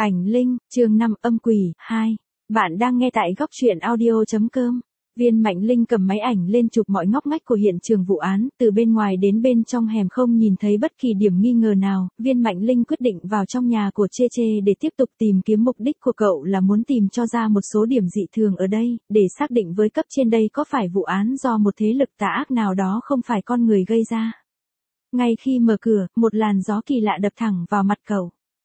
Ảnh Linh, chương 5 âm quỷ, 2. Bạn đang nghe tại góc truyện audio.com. Viên Mạnh Linh cầm máy ảnh lên chụp mọi ngóc ngách của hiện trường vụ án, từ bên ngoài đến bên trong hẻm không nhìn thấy bất kỳ điểm nghi ngờ nào. Viên Mạnh Linh quyết định vào trong nhà của Chê Chê để tiếp tục tìm kiếm. Mục đích của cậu là muốn tìm cho ra một số điểm dị thường ở đây, để xác định với cấp trên đây có phải vụ án do một thế lực tà ác nào đó không phải con người gây ra. Ngay khi mở cửa, một làn gió kỳ lạ đập thẳng vào mặt cậu.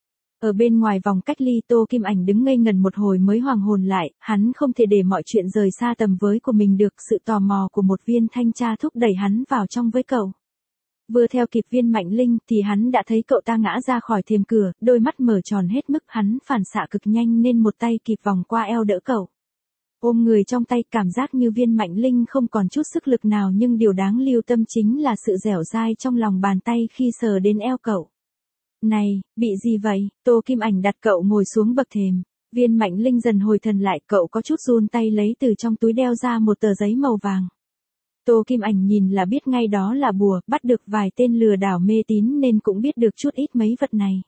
Ở bên ngoài vòng cách ly, Tô Kim Ảnh đứng ngây ngần một hồi mới hoàn hồn lại, hắn không thể để mọi chuyện rời xa tầm với của mình được. Sự tò mò của một viên thanh tra thúc đẩy hắn vào trong với cậu. Vừa theo kịp Viên Mạnh Linh thì hắn đã thấy cậu ta ngã ra khỏi thềm cửa, đôi mắt mở tròn hết mức. Hắn phản xạ cực nhanh nên một tay kịp vòng qua eo đỡ cậu. Ôm người trong tay, cảm giác như Viên Mạnh Linh không còn chút sức lực nào, nhưng điều đáng lưu tâm chính là sự dẻo dai trong lòng bàn tay khi sờ đến eo cậu. Này, bị gì vậy? Tô Kim Ảnh đặt cậu ngồi xuống bậc thềm. Viên Mạnh Linh dần hồi thần lại, cậu có chút run tay lấy từ trong túi đeo ra một tờ giấy màu vàng. Tô Kim Ảnh nhìn là biết ngay đó là bùa, bắt được vài tên lừa đảo mê tín nên cũng biết được chút ít mấy vật này.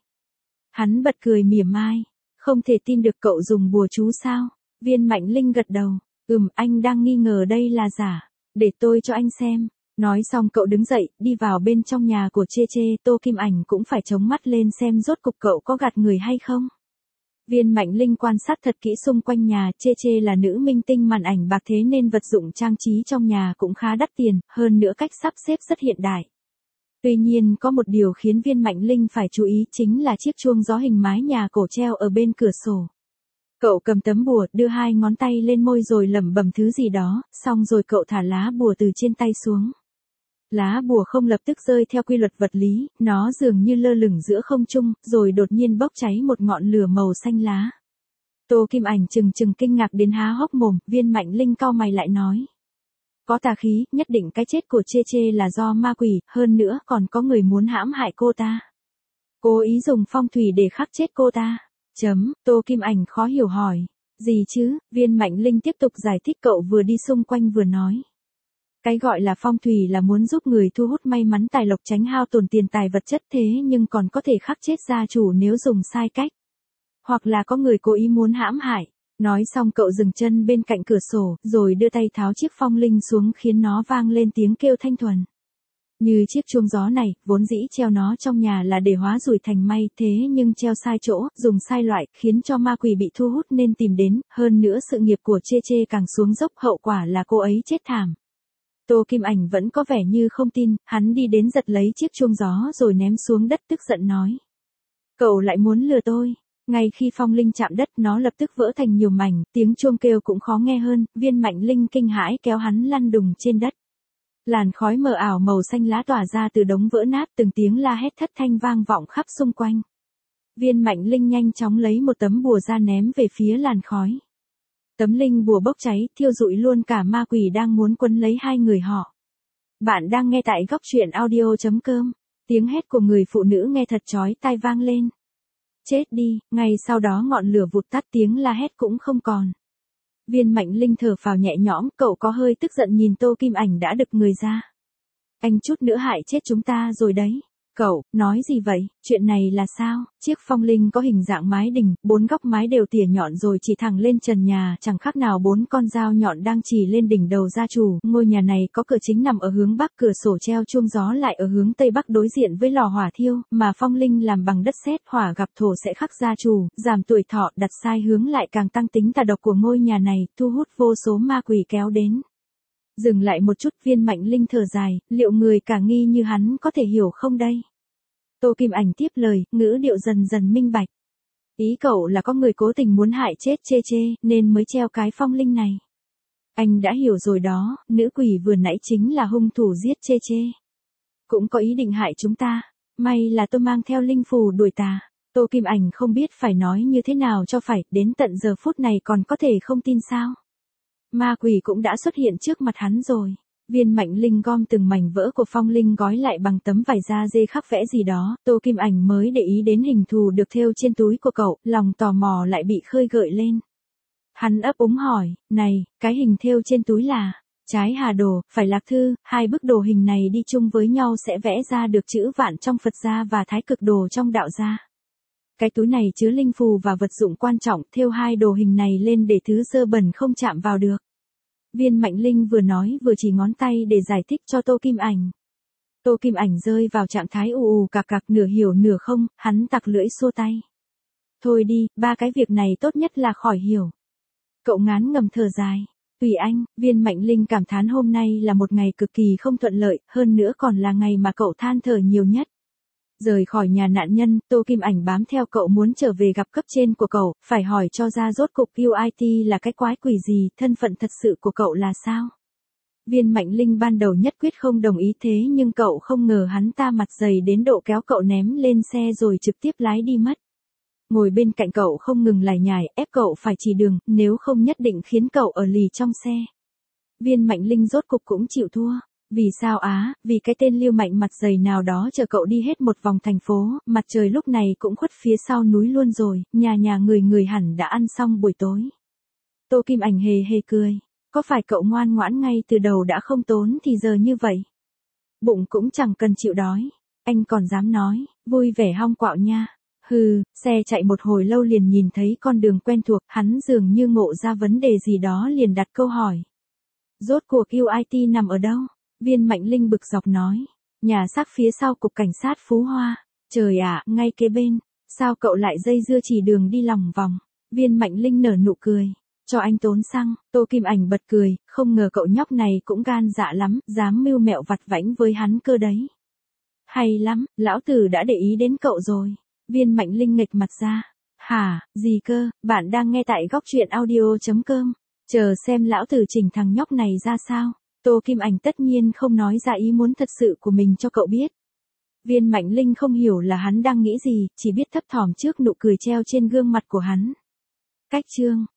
Hắn bật cười mỉa mai, không thể tin được cậu dùng bùa chú sao? Viên Mạnh Linh gật đầu, anh đang nghi ngờ đây là giả, để tôi cho anh xem. Nói xong cậu đứng dậy, đi vào bên trong nhà của Chê Chê. Tô Kim Ảnh cũng phải chống mắt lên xem rốt cục cậu có gạt người hay không. Viên Mạnh Linh quan sát thật kỹ xung quanh nhà. Chê Chê là nữ minh tinh màn ảnh bạc, thế nên vật dụng trang trí trong nhà cũng khá đắt tiền, hơn nữa cách sắp xếp rất hiện đại. Tuy nhiên có một điều khiến Viên Mạnh Linh phải chú ý, chính là chiếc chuông gió hình mái nhà cổ treo ở bên cửa sổ. Cậu cầm tấm bùa, đưa hai ngón tay lên môi rồi lẩm bẩm thứ gì đó, xong rồi cậu thả lá bùa từ trên tay xuống. Lá bùa không lập tức rơi theo quy luật vật lý, nó dường như lơ lửng giữa không trung, rồi đột nhiên bốc cháy một ngọn lửa màu xanh lá. Tô Kim Ảnh chừng kinh ngạc đến há hốc mồm. Viên Mạnh Linh cau mày lại nói. Có tà khí, nhất định cái chết của Chê Chê là do ma quỷ, hơn nữa còn có người muốn hãm hại cô ta. Cố ý dùng phong thủy để khắc chết cô ta. Tô Kim Ảnh khó hiểu hỏi. Gì chứ? Viên Mạnh Linh tiếp tục giải thích. Cậu vừa đi xung quanh vừa nói. Cái gọi là phong thủy là muốn giúp người thu hút may mắn tài lộc, tránh hao tổn tiền tài vật chất, thế nhưng còn có thể khắc chết gia chủ nếu dùng sai cách. Hoặc là có người cố ý muốn hãm hại. Nói xong cậu dừng chân bên cạnh cửa sổ, rồi đưa tay tháo chiếc phong linh xuống khiến nó vang lên tiếng kêu thanh thuần. Như chiếc chuông gió này, vốn dĩ treo nó trong nhà là để hóa rủi thành may, thế nhưng treo sai chỗ, dùng sai loại, khiến cho ma quỷ bị thu hút nên tìm đến, hơn nữa sự nghiệp của Chê Chê càng xuống dốc, hậu quả là cô ấy chết thảm. Tô Kim Ảnh vẫn có vẻ như không tin, hắn đi đến giật lấy chiếc chuông gió rồi ném xuống đất, tức giận nói. Cậu lại muốn lừa tôi. Ngay khi phong linh chạm đất, nó lập tức vỡ thành nhiều mảnh, tiếng chuông kêu cũng khó nghe hơn. Viên Mạnh Linh kinh hãi kéo hắn lăn đùng trên đất. Làn khói mờ ảo màu xanh lá tỏa ra từ đống vỡ nát, từng tiếng la hét thất thanh vang vọng khắp xung quanh. Viên Mạnh Linh nhanh chóng lấy một tấm bùa ra ném về phía làn khói. Tấm linh bùa bốc cháy, thiêu rụi luôn cả ma quỷ đang muốn quấn lấy hai người họ. Bạn đang nghe tại góc truyện audio.com. Tiếng hét của người phụ nữ nghe thật chói tai vang lên. Chết đi, ngay sau đó ngọn lửa vụt tắt, tiếng la hét cũng không còn. Viên Mạnh Linh thở phào nhẹ nhõm, cậu có hơi tức giận nhìn Tô Kim Ảnh đã đực người ra. Anh chút nữa hại chết chúng ta rồi đấy. Cậu, nói gì vậy, chuyện này là sao? Chiếc phong linh có hình dạng mái đình, 4 góc mái đều tỉa nhọn rồi chỉ thẳng lên trần nhà, chẳng khác nào 4 con dao nhọn đang chỉ lên đỉnh đầu gia chủ. Ngôi nhà này có cửa chính nằm ở hướng bắc, cửa sổ treo chuông gió lại ở hướng tây bắc đối diện với lò hỏa thiêu, mà phong linh làm bằng đất sét, hỏa gặp thổ sẽ khắc gia chủ, giảm tuổi thọ, đặt sai hướng lại càng tăng tính tà độc của ngôi nhà này, thu hút vô số ma quỷ kéo đến. Dừng lại một chút, Viên Mạnh Linh thở dài, liệu người cả nghi như hắn có thể hiểu không đây? Tô Kim Ảnh tiếp lời, ngữ điệu dần dần minh bạch. Ý cậu là có người cố tình muốn hại chết Chê Chê, nên mới treo cái phong linh này. Anh đã hiểu rồi đó, nữ quỷ vừa nãy chính là hung thủ giết Chê Chê. Cũng có ý định hại chúng ta, may là tôi mang theo linh phù đuổi tà. Tô Kim Ảnh không biết phải nói như thế nào cho phải, đến tận giờ phút này còn có thể không tin sao. Ma quỷ cũng đã xuất hiện trước mặt hắn rồi. Viên Mạnh Linh gom từng mảnh vỡ của phong linh gói lại bằng tấm vải da dê khắc vẽ gì đó, Tô Kim Ảnh mới để ý đến hình thù được thêu trên túi của cậu, lòng tò mò lại bị khơi gợi lên. Hắn ấp úng hỏi, này, cái hình thêu trên túi là, trái hà đồ, phải lạc thư, hai bức đồ hình này đi chung với nhau sẽ vẽ ra được chữ vạn trong Phật gia và thái cực đồ trong đạo gia. Cái túi này chứa linh phù và vật dụng quan trọng, thêu hai đồ hình này lên để thứ dơ bẩn không chạm vào được. Viên Mạnh Linh vừa nói vừa chỉ ngón tay để giải thích cho Tô Kim Ảnh. Tô Kim Ảnh rơi vào trạng thái ù ù cạc cạc, nửa hiểu nửa không, hắn tặc lưỡi xua tay. Thôi đi, ba cái việc này tốt nhất là khỏi hiểu. Cậu ngán ngầm thở dài. Tùy anh, Viên Mạnh Linh cảm thán hôm nay là một ngày cực kỳ không thuận lợi, hơn nữa còn là ngày mà cậu than thở nhiều nhất. Rời khỏi nhà nạn nhân, Tô Kim Ảnh bám theo cậu muốn trở về gặp cấp trên của cậu, phải hỏi cho ra rốt cục UIT là cái quái quỷ gì, thân phận thật sự của cậu là sao. Viên Mạnh Linh ban đầu nhất quyết không đồng ý, thế nhưng cậu không ngờ hắn ta mặt dày đến độ kéo cậu ném lên xe rồi trực tiếp lái đi mất. Ngồi bên cạnh cậu không ngừng lải nhải, ép cậu phải chỉ đường, nếu không nhất định khiến cậu ở lì trong xe. Viên Mạnh Linh rốt cục cũng chịu thua. Vì sao á, vì cái tên Lưu Mạnh mặt dày nào đó chờ cậu đi hết một vòng thành phố, mặt trời lúc này cũng khuất phía sau núi luôn rồi, nhà nhà người hẳn đã ăn xong buổi tối. Tô Kim Ảnh hề hề cười. Có phải cậu ngoan ngoãn ngay từ đầu đã không tốn thì giờ như vậy? Bụng cũng chẳng cần chịu đói. Anh còn dám nói, vui vẻ hong quạo nha. Hừ, xe chạy một hồi lâu liền nhìn thấy con đường quen thuộc, hắn dường như ngộ ra vấn đề gì đó liền đặt câu hỏi. Rốt cuộc UIT nằm ở đâu? Viên Mạnh Linh bực dọc nói. Nhà xác phía sau cục cảnh sát Phú Hoa. Trời ạ, ngay kế bên. Sao cậu lại dây dưa chỉ đường đi lòng vòng? Viên Mạnh Linh nở nụ cười. Cho anh tốn xăng. Tô Kim Ảnh bật cười, không ngờ cậu nhóc này cũng gan dạ lắm, dám mưu mẹo vặt vãnh với hắn cơ đấy. Hay lắm, lão tử đã để ý đến cậu rồi. Viên Mạnh Linh nghệch mặt ra. Hả, gì cơ, bạn đang nghe tại góc truyện audio.com. Chờ xem lão tử chỉnh thằng nhóc này ra sao. Tô Kim Ảnh tất nhiên không nói ra ý muốn thật sự của mình cho cậu biết. Viên Mạnh Linh không hiểu là hắn đang nghĩ gì, chỉ biết thấp thỏm trước nụ cười treo trên gương mặt của hắn. Cách chương